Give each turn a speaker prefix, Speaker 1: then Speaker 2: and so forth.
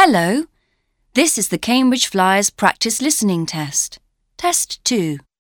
Speaker 1: Hello, this is the Cambridge Flyers practice listening test. Test 2.